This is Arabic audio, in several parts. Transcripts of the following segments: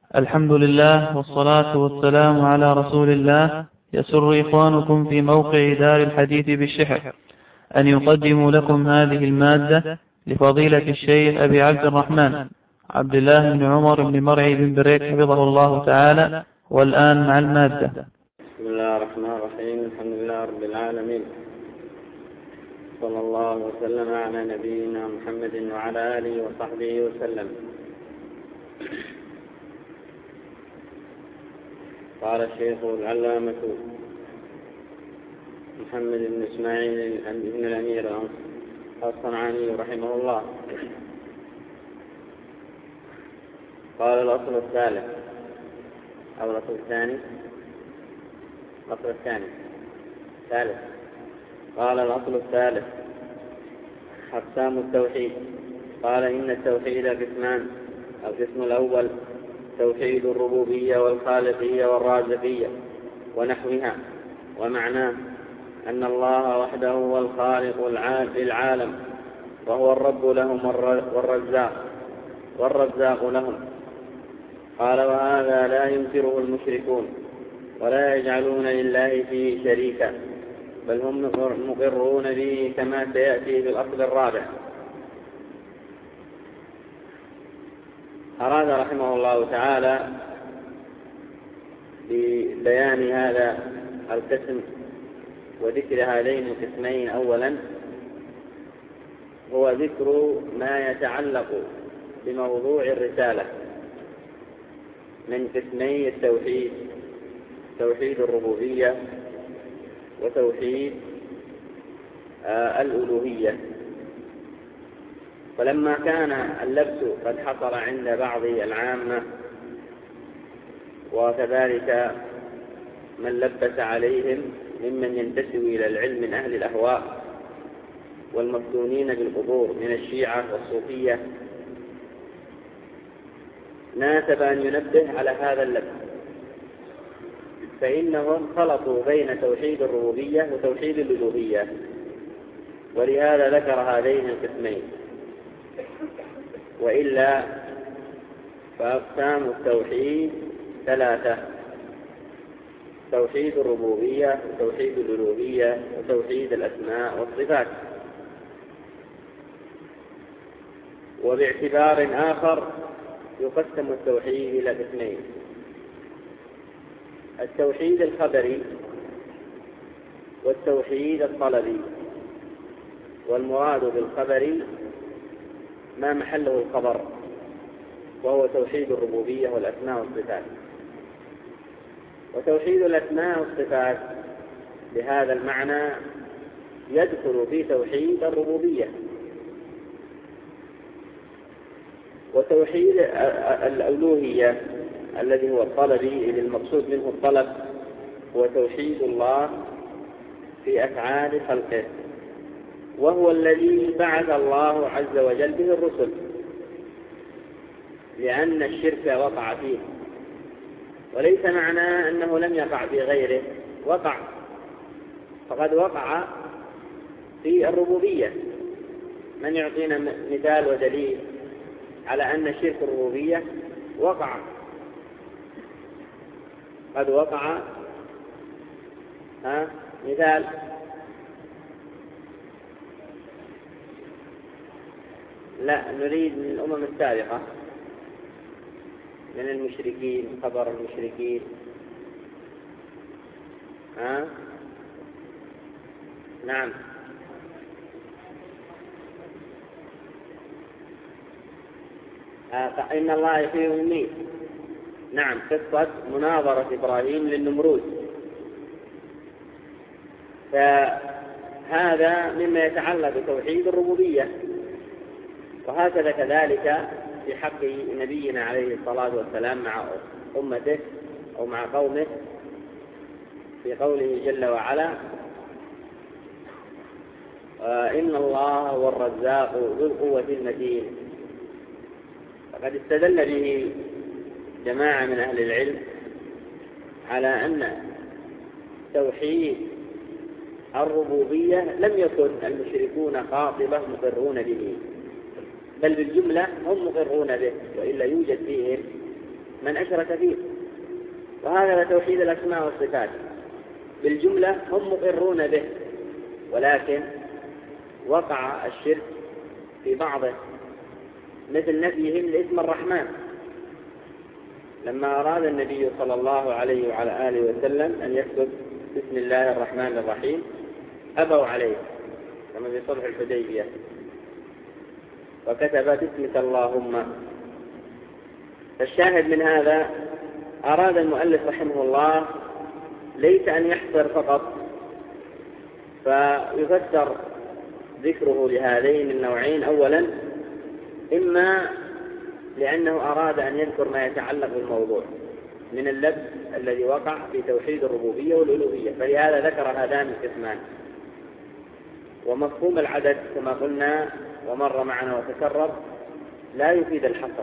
الحمد لله والصلاة والسلام على رسول الله. يسر إخوانكم في موقع دار الحديث بالشحر أن يقدموا لكم هذه المادة لفضيلة الشيخ أبي عبد الرحمن عبد الله بن عمر بن مرعي بن بريك حفظه الله تعالى. والآن مع المادة. بسم الله الرحمن الرحيم. الحمد لله رب العالمين، صلى الله وسلم على نبينا محمد وعلى آله وصحبه وسلم. قال الشيخ العلامة محمد بن إسماعيل بن الأمير الصنعاني رحمه الله: قال الأصل الثالث أو الأصل الثاني ثالث. قال الأصل الثالث: أقسام التوحيد. قال إن التوحيد قسمان: القسم الأول توحيد الربوبية والخالقية والرازقية ونحوها، ومعناه أن الله وحده هو الخالق للعالم، وهو الرب لهم والرزاق لهم. قال: وهذا لا ينكره المشركون ولا يجعلون لله فيه شريكا، بل هم مقرون به كما سيأتي في الأصل الرابع. أراد رحمه الله تعالى ببيان هذا القسم وذكر هذين القسمين أولا هو ذكر ما يتعلق بموضوع الرسالة من قسمي التوحيد: توحيد الربوبية وتوحيد الألوهية. فلما كان اللبس قد حصل عند بعض العامة وكذلك من لبس عليهم ممن ينتسب إلى العلم من أهل الأهواء والمفتونين بالقبور من الشيعة والصوفية، ناسب أن ينبه على هذا اللبس، فإنهم خلطوا بين توحيد الربوبية وتوحيد الألوهية، ولهذا ذكر هذين القسمين. وإلا فأقسام التوحيد ثلاثة: توحيد الربوبية وتوحيد الألوهية وتوحيد الأسماء والصفات. وباعتبار آخر يقسم التوحيد إلى قسمين: التوحيد الخبري والتوحيد الطلبي. والمراد بالخبري ما محله الخبر، وهو توحيد الربوبية والأسماء والصفات. وتوحيد الأسماء والصفات بهذا المعنى يدخل في توحيد الربوبية. وتوحيد الألوهية الذي هو الطلبي، إذ المقصود منه الطلب، هو توحيد الله في أفعال خلقه، وهو الذي بعث الله عز وجل به الرسل، لأن الشرك وقع فيه. وليس معناه أنه لم يقع في غيره، وقع، فقد وقع في الربوبية. من يعطينا مثال ودليل على أن شرك الربوبية وقع؟ قد وقع. مثال: لا، نريد من الأمم السابقة، من المشركين، خبر المشركين. نعم. إن الله يحيي ويميت. نعم، قصة مناظرة إبراهيم للنمرود. فهذا مما يتعلق بتوحيد الربوبية. وهكذا كذلك في حق نبينا عليه الصلاة والسلام مع أمته أو مع قومه، في قوله جل وعلا: إن الله هو الرزاق ذو القوة المتين. فقد استدل به جماعة من أهل العلم على أن توحيد الربوبية لم يكن المشركون قاطبة مقرون به، بل بالجملة هم مقرون به، وإلا يوجد فيهم من أشرك فيه. وهذا توحيد الأسماء والصفات بالجملة هم مقرون به، ولكن وقع الشرك في بعضه، مثل نفيهم لاسم الرحمن. لما أراد النبي صلى الله عليه وعلى آله وسلم أن يكتب بسم الله الرحمن الرحيم أبوا عليه كما في صلح الحديبية، وكتب باسمك اللهم. فالشاهد من هذا أراد المؤلف رحمه الله ليس أن يحصر فقط فيفسر ذكره لهذين النوعين. أولا إما لأنه أراد أن يذكر ما يتعلق بالموضوع من اللبس الذي وقع في توحيد الربوبية والألوهية، فلهذا ذكر هذان القسمان. ومفهوم العدد كما قلنا ومر معنا وتكرر لا يفيد الحصر.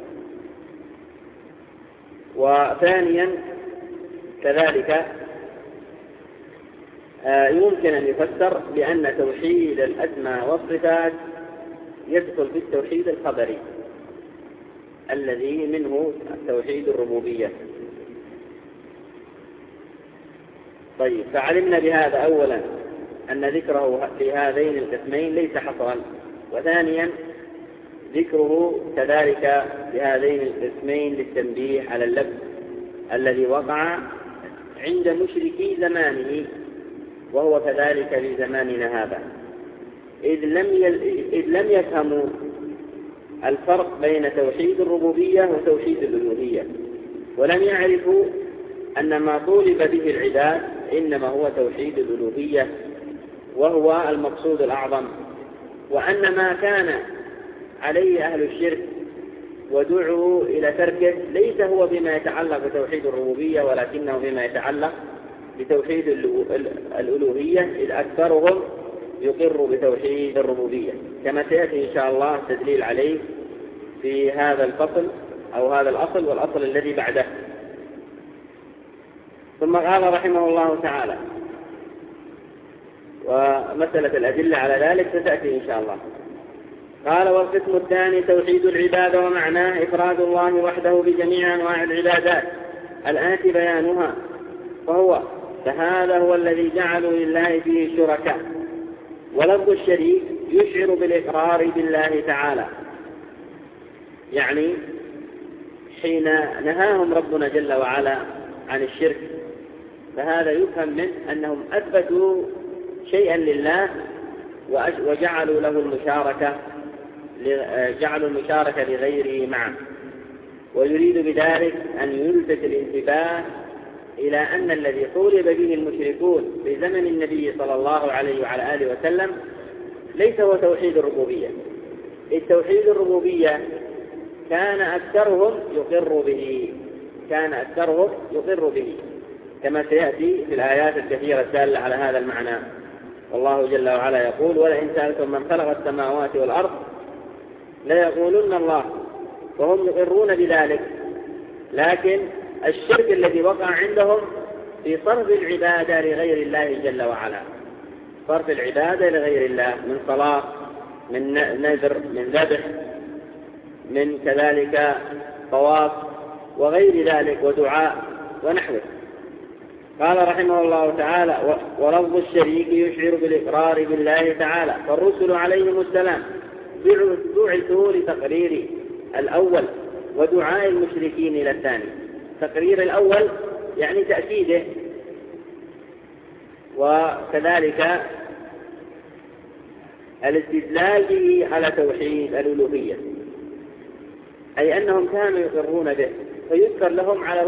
وثانيا كذلك يمكن أن يفسر بأن توحيد الأسماء والصفات يدخل في التوحيد الخبري الذي منه توحيد الربوبية. طيب، فعلمنا بهذا أولا أن ذكره لهذين القسمين ليس حصرا، وثانيا ذكره كذلك لهذين القسمين للتنبيه على اللبس الذي وقع عند مشركي زمانه، وهو كذلك في زماننا هذا، إذ لم يفهموا الفرق بين توحيد الربوبية وتوحيد الألوهية، ولم يعرفوا أن ما طولب به العباد إنما هو توحيد الألوهية وهو المقصود الأعظم، وأن ما كان عليه أهل الشرك ودعوا إلى تركه ليس هو بما يتعلق بتوحيد الربوبية، ولكنه بما يتعلق بتوحيد الألوهية، إذ أكثرهم يقر بتوحيد الربوبية، كما سيأتي إن شاء الله التدليل عليه في هذا الفصل أو هذا الأصل والأصل الذي بعده. ثم قال رحمه الله تعالى، ومسألة الأدلة على ذلك ستأتي إن شاء الله. قال: والقسم الثاني توحيد العبادة، ومعناه إفراد الله وحده بجميع أنواع العبادات الآتي بيانها، فهذا هو الذي جعلوا لله فيه شركاء. ولفظ الشريك يشعر بالإقرار بالله تعالى، يعني حين نهاهم ربنا جل وعلا عن الشرك فهذا يفهم منه أنهم أثبتوا شيئا لله وجعلوا له المشاركة، جعلوا المشاركة لغيره معه، ويريد بذلك أن يلفت الانتباه إلى أن الذي طولب به المشركون في زمن النبي صلى الله عليه وعلى آله وسلم ليس هو توحيد الربوبية. التوحيد الربوبية كان أكثرهم يقر به كما سيأتي في الآيات الكثيرة الدالة على هذا المعنى. والله جل وعلا يقول: ولئن سألتم من خلق السماوات والأرض ليقولن الله، وهم يقرون بذلك. لكن الشرك الذي وقع عندهم في صرف العبادة لغير الله جل وعلا، صرف العبادة لغير الله من صلاة، من نذر، من ذبح، من كذلك طواف وغير ذلك ودعاء ونحوه. قال رحمه الله تعالى: ولفظ الشريك يشعر بالإقرار بالله تعالى، فالرسل عليهم السلام بعثوا لتقرير الأول ودعاء المشركين إلى الثاني. تقرير الأول يعني تأكيده، وكذلك الاستدلال به على توحيد الألوهية، أي أنهم كانوا يقرون به، فيذكر لهم على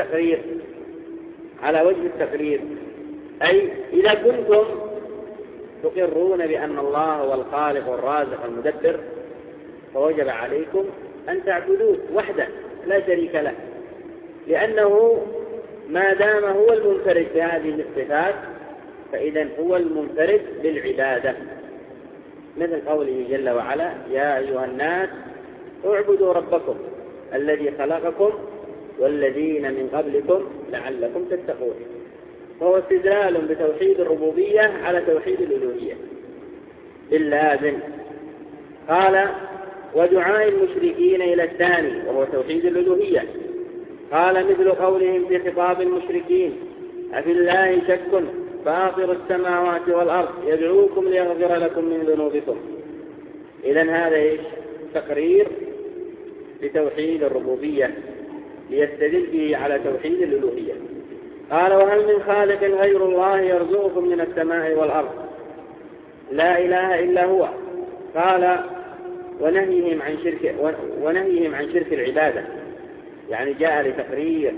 وجه التقرير، أي إذا كنتم تقرون بأن الله هو الخالق والرازق المدبر فوجب عليكم أن تعبدوه وحده لا شريك له، لأنه ما دام هو المنفرد بهذه الصفات فإذا هو المنفرد بالعبادة، مثل قوله جل وعلا: يا أيها الناس اعبدوا ربكم الذي خلقكم والذين من قبلكم لعلكم تتقون. فهو استدلال بتوحيد الربوبية على توحيد الألوهية باللازم. قال: ودعاء المشركين إلى الثاني وهو توحيد الألوهية، قال مثل قولهم في خطاب المشركين: أفي الله شك فاطر السماوات والأرض يدعوكم ليغفر لكم من ذنوبكم. إذن هذا إيش؟ تقرير لتوحيد الربوبية ليستدل به على توحيد الألوهية. قال: وهل من خالق غير الله يرزقكم من السماء والأرض؟ لا إله إلا هو. قال: ونهيهم عن شرك العبادة، يعني جاء لتقرير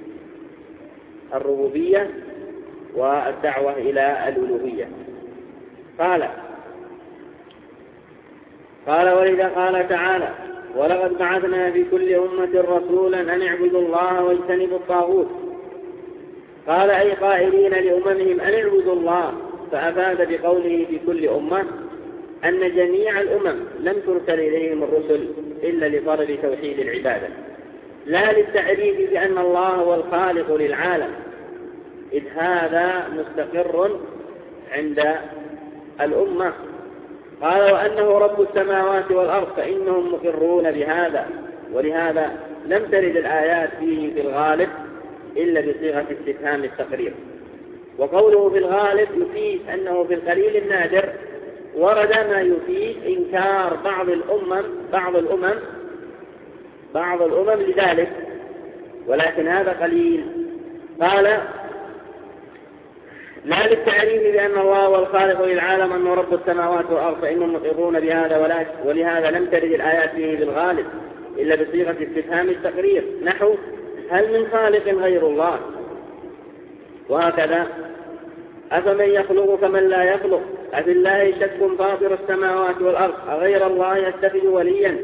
الربوبية والدعوة إلى الألوهية. قال ولذا قال تعالى: ولقد بعثنا في كل أمة رسولا أن اعبدوا الله واجتنبوا الطاغوت. قال: أي قائلين لأممهم أن اعبدوا الله، فأفاد بقوله في كل أمة أن جميع الأمم لم ترسل إليهم الرسل إلا لطلب توحيد العبادة، لا للتعريف بأن الله هو الخالق للعالم، إذ هذا مستقر عند الأمة. قال: وأنه رب السماوات والأرض، فإنهم مقرون بهذا، ولهذا لم ترد الآيات فيه في الغالب إلا بصيغة استفهام التقرير. وقوله في الغالب يفيد أنه في القليل النادر ورد ما يفيد إنكار بعض الأمم لذلك، ولكن هذا قليل. قال: لا للتعريف بأن الله هو الخالق للعالم أنه رب السماوات والأرض، فإنهم مقرون بهذا، ولهذا لم ترد الآيات فيه بالغالب إلا بصيغة استفهام التقرير، نحو: هل من خالق غير الله؟ وهكذا: أفمن يخلق كمن لا يخلق؟ أفي الله شك فاطر السماوات والأرض أغير الله يتخذ وليا؟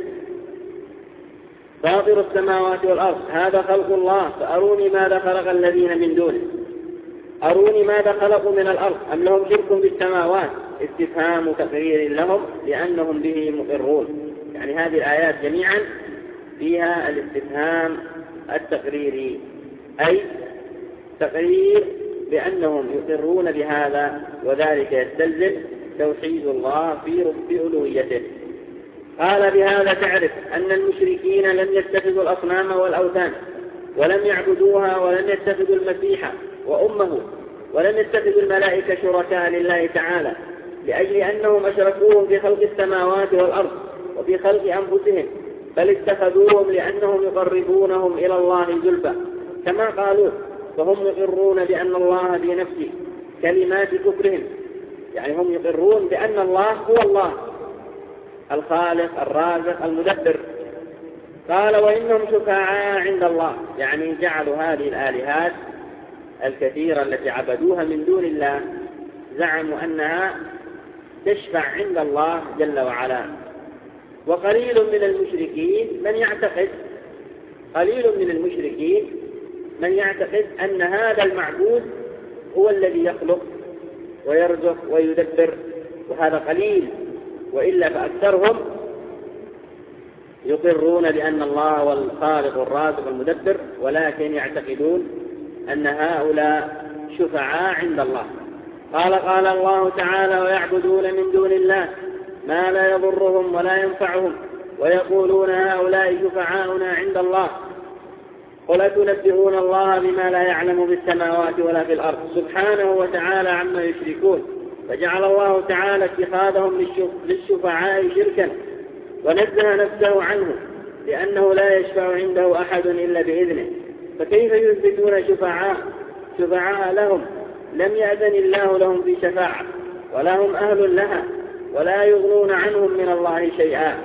فاطر السماوات والأرض هذا خلق الله، فأروني ماذا خلق الذين من دونه، أروني ماذا خلقوا من الأرض، أم لهم شرك في السماوات؟ استفهام تقرير لهم لأنهم به مقرون. يعني هذه الآيات جميعا فيها الاستفهام التقريري، أي تقرير بأنهم يقرون بهذا، وذلك يستلزم توحيد الله في ألوهيته. قال: بهذا تعرف أن المشركين لم يتخذوا الأصنام والأوثان، ولم يعبدوها، ولم يتخذوا المسيح وأمه، ولم يتخذوا الملائكة شركاء لله تعالى، لأجل أنهم أشركوهم في خلق السماوات والأرض وفي خلق أنفسهم، بل اتخذوهم لأنهم يقربونهم إلى الله زلفى كما قالوا، فهم يقرون بأن الله بنفسه كلمات كفرهم، يعني هم يقرون بأن الله هو الله الخالق الرازق المدبر. قال: وإنهم شفعاء عند الله، يعني جعلوا هذه الآلهات الكثيرة التي عبدوها من دون الله، زعموا أنها تشفع عند الله جل وعلا. وقليل من المشركين من يعتقد أن هذا المعبود هو الذي يخلق ويرزق ويدبر، وهذا قليل، وإلا فأكثرهم يقرون بأن الله هو الخالق الرازق المدبر، ولكن يعتقدون أن هؤلاء شفعاء عند الله. قال الله تعالى: ويعبدون من دون الله ما لا يضرهم ولا ينفعهم، ويقولون هؤلاء شفعاؤنا عند الله. قل أتنبئون الله بما لا يعلم في السماوات ولا في الأرض سبحانه وتعالى عما يشركون. فجعل الله تعالى اتخاذهم للشفعاء شركا، ونزه نفسه عنه، لأنه لا يشفع عنده أحد إلا بإذنه. فكيف يثبتون شفعاء لهم لم يأذن الله لهم في شفاعة، ولا هم أهل لها، ولا يغنون عنهم من الله شيئا؟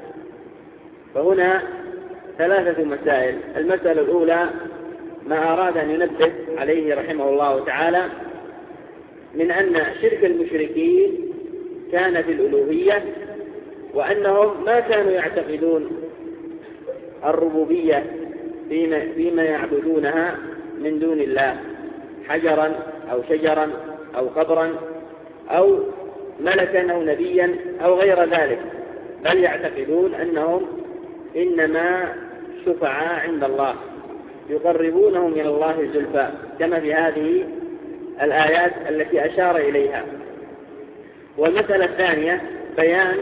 فهنا ثلاثة مسائل. المسألة الأولى ما أراد أن ينبه عليه رحمه الله تعالى من أن شرك المشركين كان في الألوهية، وأنهم ما كانوا يعتقدون الربوبية فيما يعبدونها من دون الله، حجرا أو شجرا أو قبرا أو ملكا أو نبيا أو غير ذلك، بل يعتقدون أنهم إنما شفعاء عند الله يقربونهم إلى الله زلفى، كما في هذه الآيات التي أشار إليها. والمسألة الثانية بيان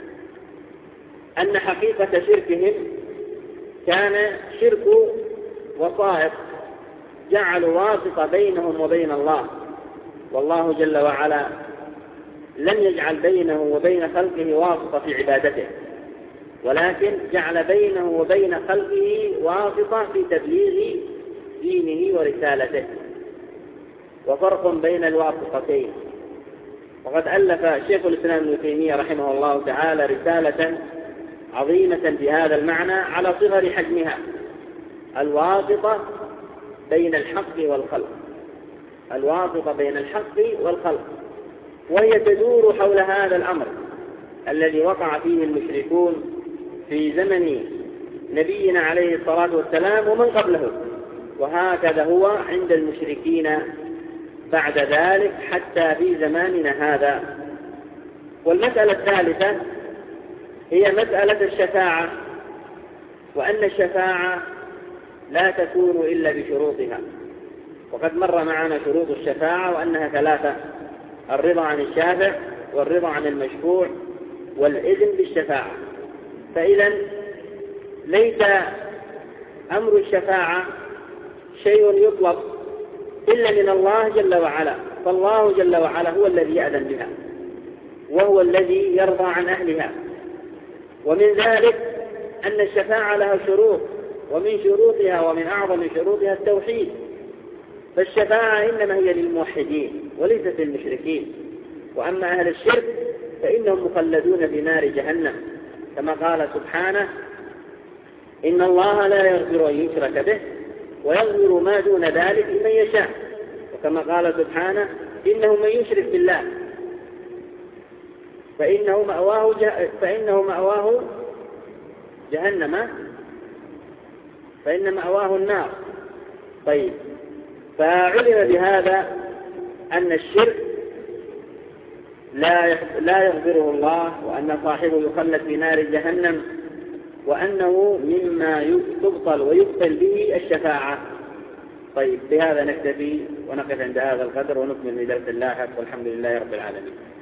أن حقيقة شركهم كان شرك وسائط جعلوا واسطة بينهم وبين الله، والله جل وعلا لم يجعل بينه وبين خلقه واسطة في عبادته، ولكن جعل بينه وبين خلقه واسطة في تبليغ دينه ورسالته. وفرق بين الواسطتين. وقد ألف شيخ الإسلام ابن تيمية رحمه الله تعالى رسالة عظيمة بهذا المعنى على صغر حجمها: الواسطة بين الحق والخلق. الواسطة بين الحق والخلق، وهي تدور حول هذا الأمر الذي وقع فيه المشركون في زمن نبينا عليه الصلاة والسلام ومن قبله، وهكذا هو عند المشركين بعد ذلك حتى في زماننا هذا. والمسألة الثالثة هي مسألة الشفاعة، وأن الشفاعة لا تكون إلا بشروطها. وقد مر معنا شروط الشفاعة وأنها ثلاثة: الرضا عن الشافع، والرضا عن المشفوع، والإذن بالشفاعة. فإذا ليس أمر الشفاعة شيء يطلب إلا من الله جل وعلا، فالله جل وعلا هو الذي يأذن بها، وهو الذي يرضى عن أهلها. ومن ذلك أن الشفاعة لها شروط، ومن شروطها ومن أعظم شروطها التوحيد. فالشفاعة إنما هي للموحدين وليست للمشركين. وأما أهل الشرك فإنهم مخلدون في نار جهنم، كما قال سبحانه: إن الله لا يغفر أن يشرك به ويغفر ما دون ذلك لمن يشاء. وكما قال سبحانه: إنه من يشرك بالله فإنه مأواه جهنم، فإن مأواه النار. طيب، فعلم بهذا أن الشرك لا يغفره الله، وأن صاحبه يخلد في نار جهنم، وأنه مما تبطل ويبطل به الشفاعة. طيب، بهذا نكتفي ونقف عند هذا القدر ونكمل في درس اللاحق، والحمد لله رب العالمين.